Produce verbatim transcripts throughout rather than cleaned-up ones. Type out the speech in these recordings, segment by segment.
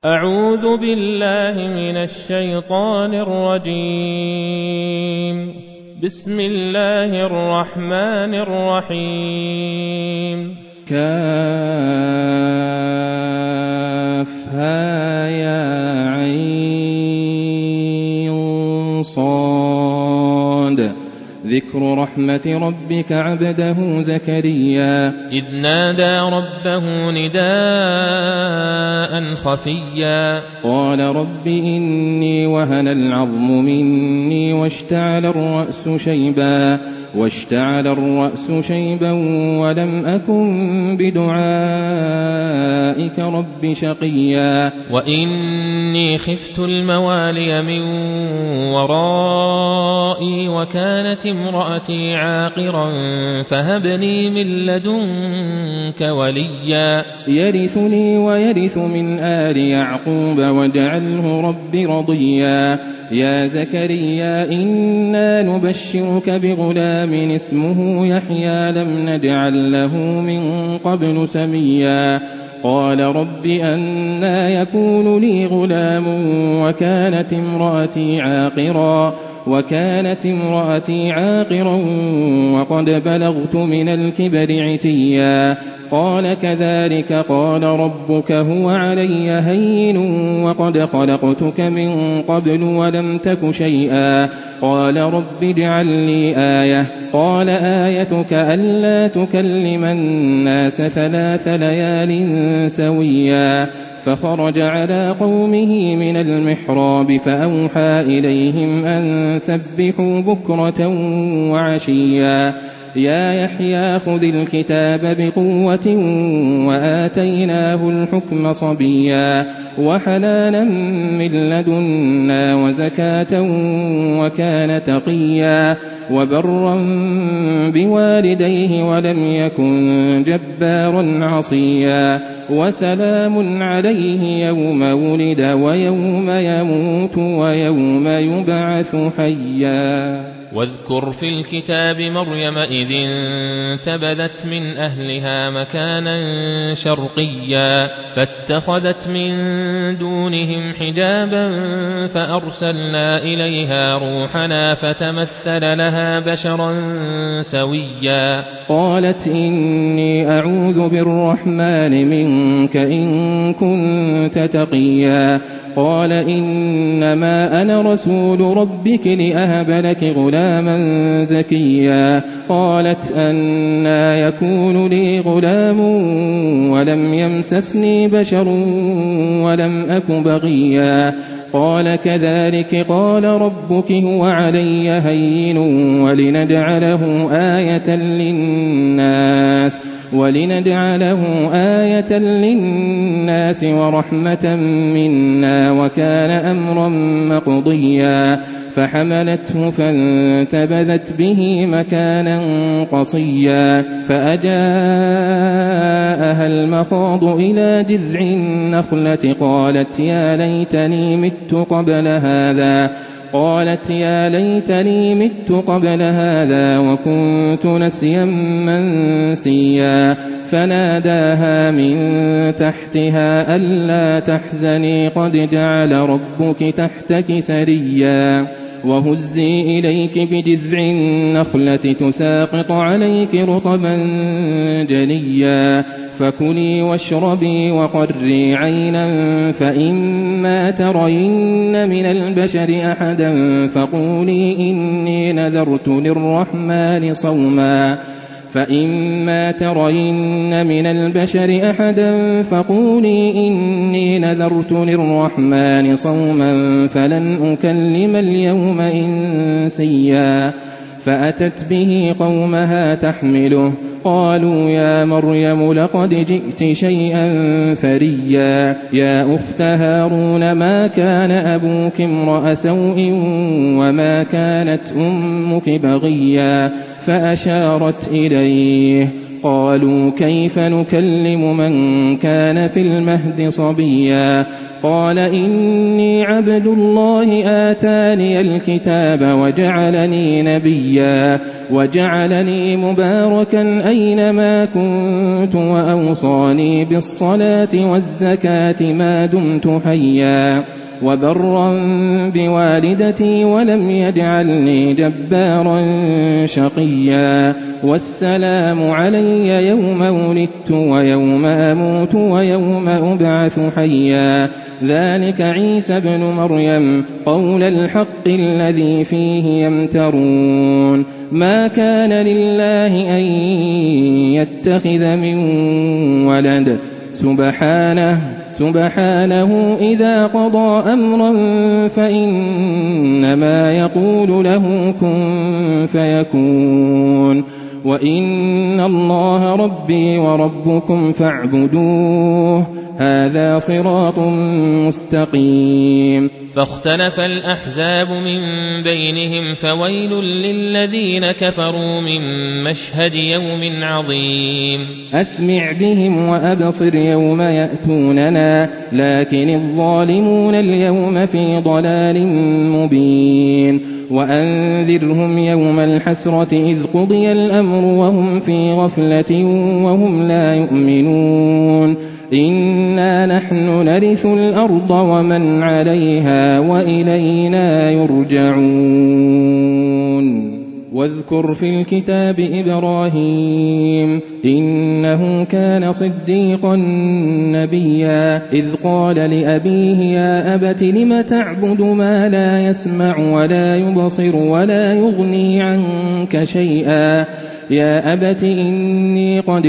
أعوذ بالله من الشيطان الرجيم. بسم الله الرحمن الرحيم. كافها يا عين صاد. ذكر رحمة ربك عبده زكريا إذ نادى ربه نداء خفيا قال رب إني وهن العظم مني واشتعل الرأس شيبا واشتعل الرأس شيبا ولم أكن بدعائك رب شقيا وإني خفت الموالي من ورائي وكانت امرأتي عاقرا فهبني من لدنك وليا يرثني ويرث من آل يعقوب واجعله رب رضيا يا زكريا إنا نبشرك بغلام اسمه يحيى لم نجعل له من قبل سميا قال رب أنى يكون لي غلام وكانت امرأتي عاقرا وكانت امرأتي عاقرا وقد بلغت من الكبر عتيا قال كذلك قال ربك هو علي هين وقد خلقتك من قبل ولم تك شيئا قال رب اجعل لي آية قال آيتك ألا تكلم الناس ثلاث ليال سويا فخرج على قومه من المحراب فأوحى إليهم أن سبحوا بكرة وعشيا يا يحيى خذ الكتاب بقوة وآتيناه الحكم صبيا وحنانا من لدنا وزكاة وكان تقيا وبرا بوالديه ولم يكن جبارا عصيا وسلام عليه يوم ولد ويوم يموت ويوم يبعث حيا واذكر في الكتاب مريم إذ انتبذت من أهلها مكانا شرقيا فاتخذت من دونهم حجابا فأرسلنا إليها روحنا فتمثل لها بشرا سويا قالت إني أعوذ بالرحمن منك إن كنت تقيا قال إنما أنا رسول ربك لأهب لك غلاما زكيا قالت أنى يكون لي غلام ولم يمسسني بشر ولم أك بغيا قال كذلك قال ربك هو علي هين ولنجعله آية للناس ولنجعله آية للناس ورحمة منا وكان أمرا مقضيا فحملته فانتبذت به مكانا قصيا فأجاءها المخاض إلى جذع النخلة قالت يا ليتني مت قبل هذا قالت يا ليتني مت قبل هذا وكنت نسيا منسيا فناداها من تحتها ألا تحزني قد جعل ربك تحتك سريا وهزي إليك بجذع النخلة تساقط عليك رطبا جنيا فكلي واشربي وقري عينا فإما ترين من البشر أحدا فقولي إني نذرت للرحمن صوما فإما ترين من البشر أحدا فقولي إني نذرت للرحمن صوما فلن أكلم اليوم إنسيا فأتت به قومها تحمله قالوا يا مريم لقد جئت شيئا فريا يا أخت هارون ما كان أبوك امرأ سوء وما كانت أمك بغيا فأشارت إليه قالوا كيف نكلم من كان في المهد صبيا قال إني عبد الله آتاني الكتاب وجعلني نبيا وجعلني مباركا أينما كنت وأوصاني بالصلاة والزكاة ما دمت حيا وبرا بوالدتي ولم يجعلني جبارا شقيا والسلام علي يوم ولدت ويوم أموت ويوم أبعث حيا ذلك عيسى ابن مريم قول الحق الذي فيه يمترون ما كان لله أن يتخذ من ولد سبحانه سبحانه إذا قضى أمرا فإنما يقول له كن فيكون وإن الله ربي وربكم فاعبدوه هذا صراط مستقيم فاختلف الأحزاب من بينهم فويل للذين كفروا من مشهد يوم عظيم أسمع بهم وأبصر يوم يأتوننا لكن الظالمون اليوم في ضلال مبين وأنذرهم يوم الحسرة إذ قضي الأمر وهم في غفلة وهم لا يؤمنون إنا نحن نرث الأرض ومن عليها وإلينا يرجعون واذكر في الكتاب إبراهيم إنه كان صديقا نبيا إذ قال لأبيه يا أبت لم تعبد ما لا يسمع ولا يبصر ولا يغني عنك شيئا يا أبت إني قد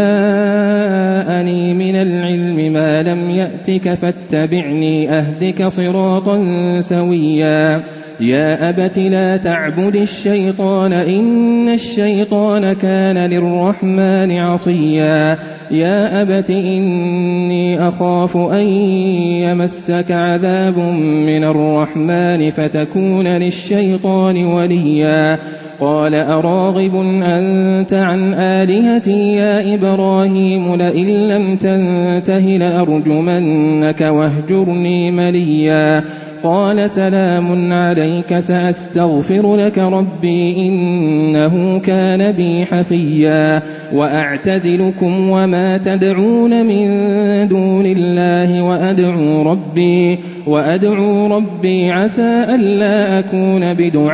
جاءني من العلم ما لم يأتك فاتبعني أهدك صراطا سويا يا أبت لا تعبد الشيطان إن الشيطان كان للرحمن عصيا يا أبت إني أخاف أن يمسك عذاب من الرحمن فتكون للشيطان وليا قال أراغب أنت عن آلهتي يا إبراهيم لئن لم تنته لأرجمنك واهجرني مليا قال سلام عليك سأستغفر لك ربي إنه كان بي حفيا وأعتزلكم وما تدعون من دون الله وأدعو ربي وأدعو ربي عسى ألا أكون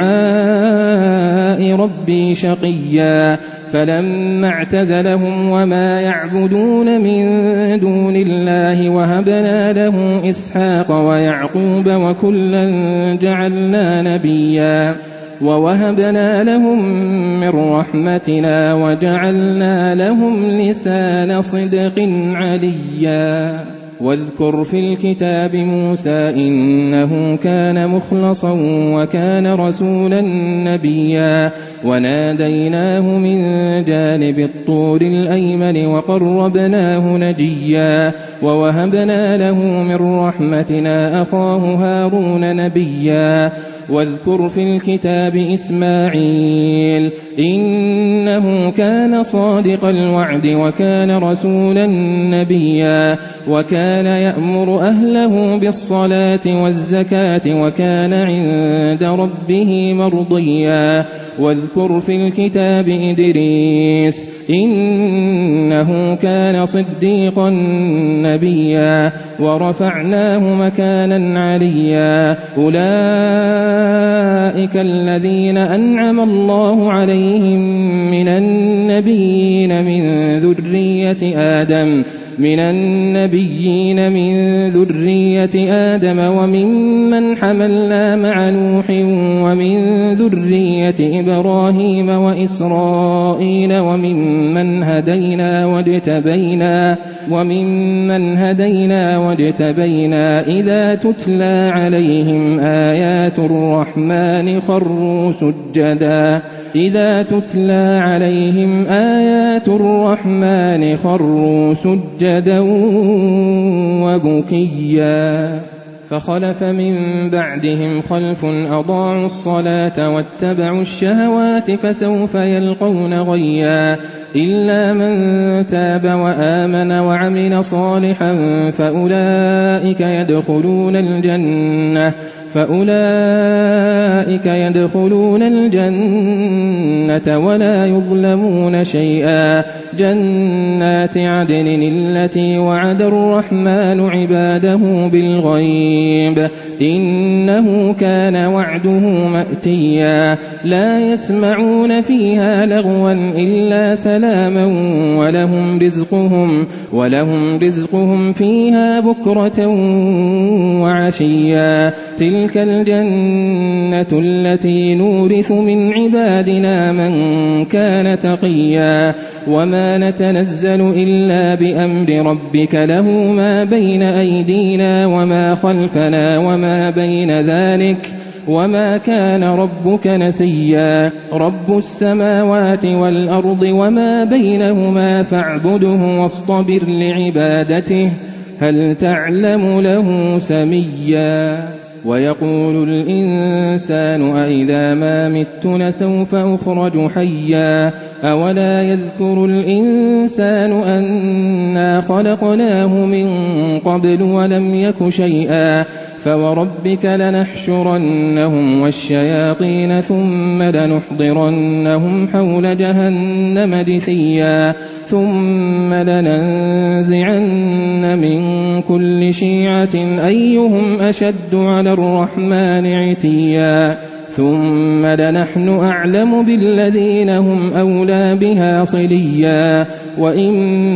بدعاء ربي شقيا فلما اعتزلهم وما يعبدون من دون الله وهبنا له إسحاق ويعقوب وكلا جعلنا نبيا ووهبنا لهم من رحمتنا وجعلنا لهم لسان صدق عليا واذكر في الكتاب موسى إنه كان مخلصا وكان رسولا نبيا وناديناه من جانب الطور الأيمن وقربناه نجيا ووهبنا له من رحمتنا أخاه هارون نبيا واذكر في الكتاب إسماعيل إنه كان صادق الوعد وكان رسولا نبيا وكان يأمر أهله بالصلاة والزكاة وكان عند ربه مرضيا واذكر في الكتاب إدريس إنه كان صديقا نبيا ورفعناه مكانا عليا أولئك الذين أنعم الله عليهم من النبيين من ذرية آدم من النبيين من ذرية آدم وممن حملنا مع نوح ومن ذرية إبراهيم وإسرائيل وممن هدينا واجتبينا وممن هدينا واجتبينا إذا تتلى عليهم آيات الرحمن خروا سجدا إذا تتلى عليهم آيات الرحمن خروا سجدا وبكيا فخلف من بعدهم خلف أضاعوا الصلاة واتبعوا الشهوات فسوف يلقون غيا إلا من تاب وآمن وعمل صالحا فأولئك يدخلون الجنة فأولئك يدخلون الجنة ولا يظلمون شيئا جنات عدن التي وعد الرحمن عباده بالغيب إنه كان وعده مأتيا لا يسمعون فيها لغوا إلا سلاما ولهم رزقهم ولهم رزقهم فيها بكرة وعشيا تلك الجنة التي نورث من عبادنا من كان تقيا وما نتنزل إلا بأمر ربك له ما بين أيدينا وما خلفنا وما بين ذلك وما كان ربك نسيا رب السماوات والأرض وما بينهما فاعبده واصطبر لعبادته هل تعلم له سميا ويقول الإنسان أإذا ما مت لسوف أخرج حيا أولا يذكر الإنسان أنا خلقناه من قبل ولم يك شيئا فوربك لنحشرنهم والشياطين ثم لنحضرنهم حول جهنم جثيا ثم لننزعن من كل شيعة أيهم أشد على الرحمن عتيا ثم لنحن أعلم بالذين هم أولى بها صليا وإن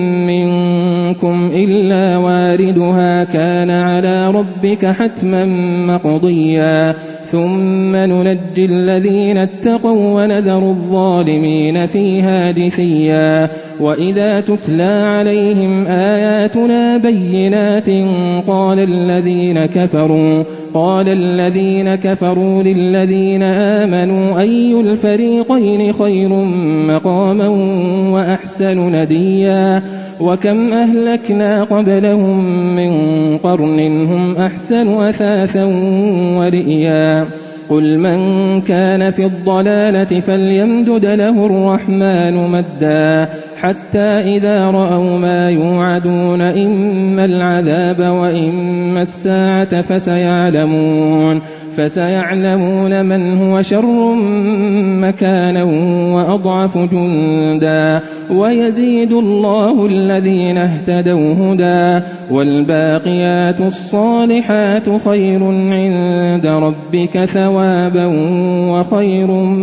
منكم إلا واردها كان على ربك حتما مقضيا ثم ننجي الذين اتقوا ونذر الظالمين فيها جثيا وإذا تتلى عليهم آياتنا بينات قال الذين كفروا قال الذين كفروا للذين آمنوا أي الفريقين خير مقاما وأحسن نديا وكم أهلكنا قبلهم من قرن هم أحسن أثاثا ورئيا قل من كان في الضلالة فليمدد له الرحمن مدا حتى إذا رأوا ما يوعدون إما العذاب وإما الساعة فسيعلمون فسيعلمون من هو شر مكانا وأضعف جندا ويزيد الله الذين اهتدوا هدى والباقيات الصالحات خير عند ربك ثوابا وخير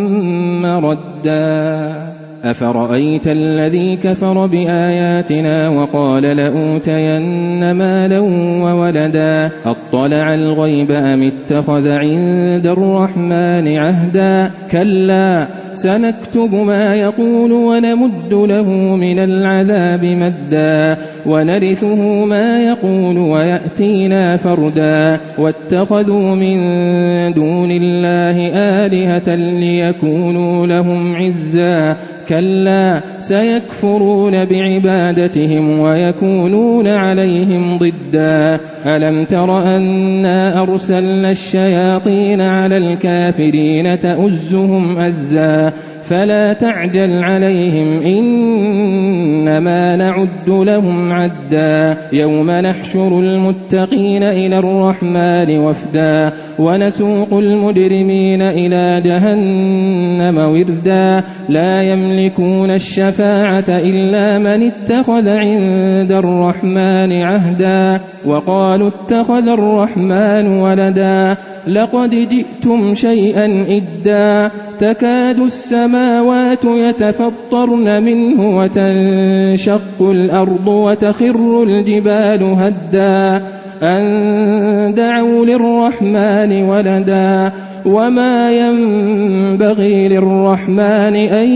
مردا أفرأيت الذي كفر بآياتنا وقال لأوتين مالا وولدا أطلع الغيب أم اتخذ عند الرحمن عهدا كلا سنكتب ما يقول ونمد له من العذاب مدا ونرثه ما يقول ويأتينا فردا واتخذوا من دون الله آلهة ليكونوا لهم عزا كلا سيكفرون بعبادتهم ويكونون عليهم ضدا ألم تر أنا أرسلنا الشياطين على الكافرين تؤزهم أزا فلا تعجل عليهم إنما نعد لهم عدا يوم نحشر المتقين إلى الرحمن وفدا ونسوق المجرمين إلى جهنم وردا لا يملكون الشفاعة إلا من اتخذ عند الرحمن عهدا وقالوا اتخذ الرحمن ولدا لقد جئتم شيئا إدا تكاد السماوات يتفطرن منه وتنشق الأرض وتخر الجبال هدا أن دعوا للرحمن ولدا وما ينبغي للرحمن أن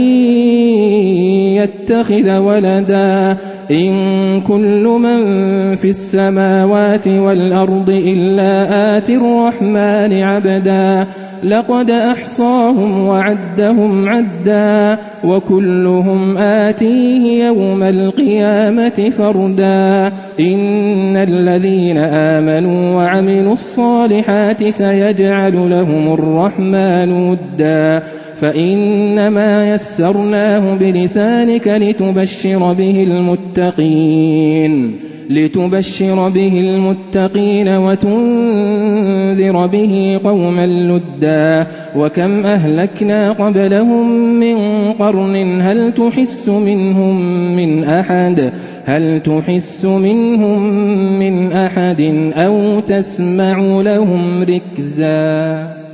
يتخذ ولدا إن كل من في السماوات والأرض إلا آتي الرحمن عبدا لقد أحصاهم وعدهم عدا وكلهم آتيه يوم القيامة فردا إن الذين آمنوا وعملوا الصالحات سيجعل لهم الرحمن ودا فإنما يسرناه بلسانك لتبشر به المتقين لتبشر به المتقين وتنذر به قوما لدا وكم أهلكنا قبلهم من قرن هل تحس منهم من أحد هل تحس منهم من أحد أو تسمع لهم ركزا.